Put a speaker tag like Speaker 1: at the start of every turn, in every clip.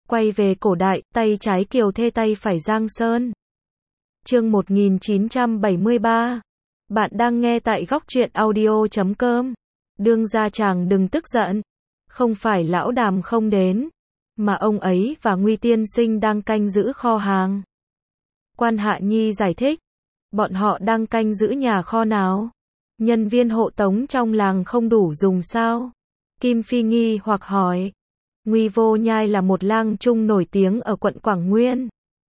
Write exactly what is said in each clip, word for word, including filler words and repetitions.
Speaker 1: Quay về cổ đại, tay trái Kiều Thê tay phải Giang Sơn. Chương một nghìn chín trăm bảy mươi ba. Bạn đang nghe tại góc truyện audio chấm com. Đương gia chàng đừng tức giận. Không phải lão Đàm không đến, mà ông ấy và Nguy tiên sinh đang canh giữ kho hàng. Quan Hạ Nhi giải thích. Bọn họ đang canh giữ nhà kho nào? Nhân viên hộ tống trong làng không đủ dùng sao? Kim Phi nghi hoặc hỏi. Nguy Vô Nhai là một lang trung nổi tiếng ở quận Quảng Nguyên.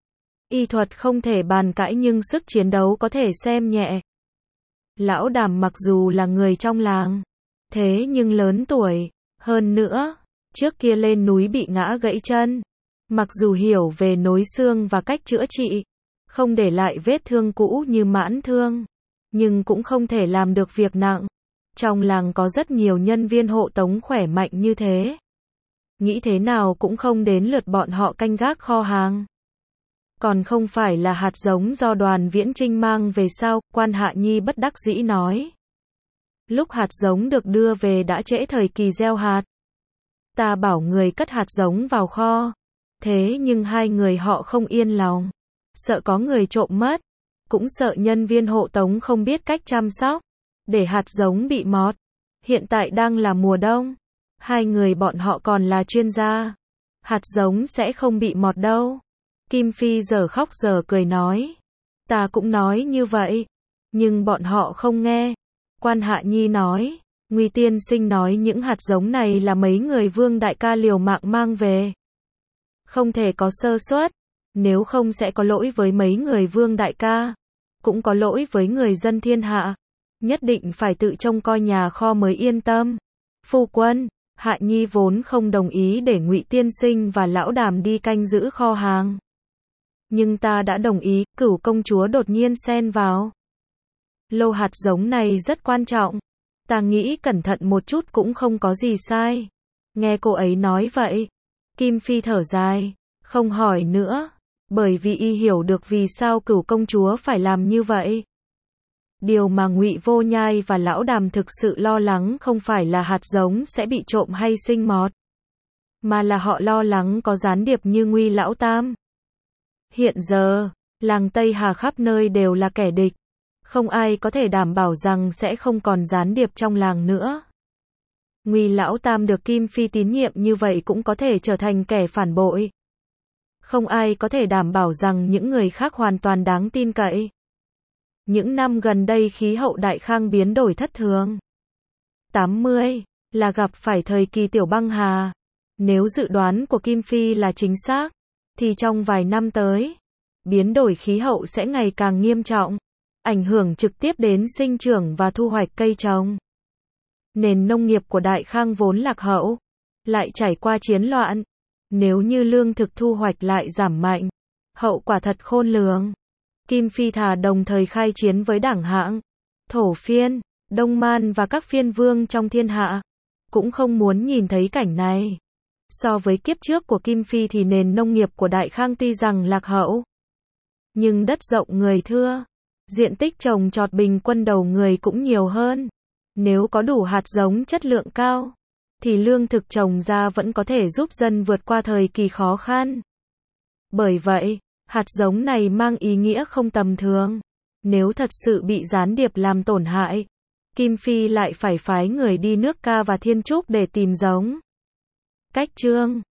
Speaker 1: Y thuật không thể bàn cãi nhưng sức chiến đấu có thể xem nhẹ. Lão Đàm mặc dù là người trong làng, thế nhưng lớn tuổi, hơn nữa, trước kia lên núi bị ngã gãy chân. Mặc dù hiểu về nối xương và cách chữa trị, không để lại vết thương cũ như mãn thương, nhưng cũng không thể làm được việc nặng. Trong làng có rất nhiều nhân viên hộ tống khỏe mạnh như thế. Nghĩ thế nào cũng không đến lượt bọn họ canh gác kho hàng. Còn không phải là hạt giống do Đoàn Viễn Trinh mang về sao? Quan Hạ Nhi bất đắc dĩ nói. Lúc hạt giống được đưa về đã trễ thời kỳ gieo hạt. Ta bảo người cất hạt giống vào kho. Thế nhưng hai người họ không yên lòng. Sợ có người trộm mất. Cũng sợ nhân viên hộ tống không biết cách chăm sóc. Để hạt giống bị mọt. Hiện tại đang là mùa đông. Hai người bọn họ còn là chuyên gia. Hạt giống sẽ không bị mọt đâu. Kim Phi giờ khóc giờ cười nói. Ta cũng nói như vậy. Nhưng bọn họ không nghe. Quan Hạ Nhi nói. Nguy tiên sinh nói những hạt giống này là mấy người Vương đại ca liều mạng mang về. Không thể có sơ suất. Nếu không sẽ có lỗi với mấy người Vương đại ca. Cũng có lỗi với người dân thiên hạ. Nhất định phải tự trông coi nhà kho mới yên tâm. Phu quân, Hạ Nhi vốn không đồng ý để Ngụy tiên sinh và lão Đàm đi canh giữ kho hàng. Nhưng ta đã đồng ý. Cửu công chúa đột nhiên xen vào. Lô hạt giống này rất quan trọng. Ta nghĩ cẩn thận một chút cũng không có gì sai. Nghe cô ấy nói vậy, Kim Phi thở dài, không hỏi nữa, bởi vì y hiểu được vì sao Cửu công chúa phải làm như vậy. Điều mà Ngụy Vô Nhai và lão Đàm thực sự lo lắng không phải là hạt giống sẽ bị trộm hay sinh mọt, mà là họ lo lắng có gián điệp như Nguy lão tam. Hiện giờ, làng Tây Hà khắp nơi đều là kẻ địch. Không ai có thể đảm bảo rằng sẽ không còn gián điệp trong làng nữa. Nguy lão tam được Kim Phi tín nhiệm như vậy cũng có thể trở thành kẻ phản bội. Không ai có thể đảm bảo rằng những người khác hoàn toàn đáng tin cậy. Những năm gần đây khí hậu Đại Khang biến đổi thất thường. tám mươi là gặp phải thời kỳ tiểu băng hà. Nếu dự đoán của Kim Phi là chính xác, thì trong vài năm tới, biến đổi khí hậu sẽ ngày càng nghiêm trọng, ảnh hưởng trực tiếp đến sinh trưởng và thu hoạch cây trồng. Nền nông nghiệp của Đại Khang vốn lạc hậu, lại trải qua chiến loạn. Nếu như lương thực thu hoạch lại giảm mạnh, hậu quả thật khôn lường. Kim Phi thà đồng thời khai chiến với Đảng Hạng, Thổ Phiên, Đông Man và các phiên vương trong thiên hạ, cũng không muốn nhìn thấy cảnh này. So với kiếp trước của Kim Phi thì nền nông nghiệp của Đại Khang tuy rằng lạc hậu, nhưng đất rộng người thưa, diện tích trồng trọt bình quân đầu người cũng nhiều hơn. Nếu có đủ hạt giống chất lượng cao, thì lương thực trồng ra vẫn có thể giúp dân vượt qua thời kỳ khó khăn. Bởi vậy, hạt giống này mang ý nghĩa không tầm thường. Nếu thật sự bị gián điệp làm tổn hại, Kim Phi lại phải phái người đi nước Ca và Thiên Trúc để tìm giống. Cách chương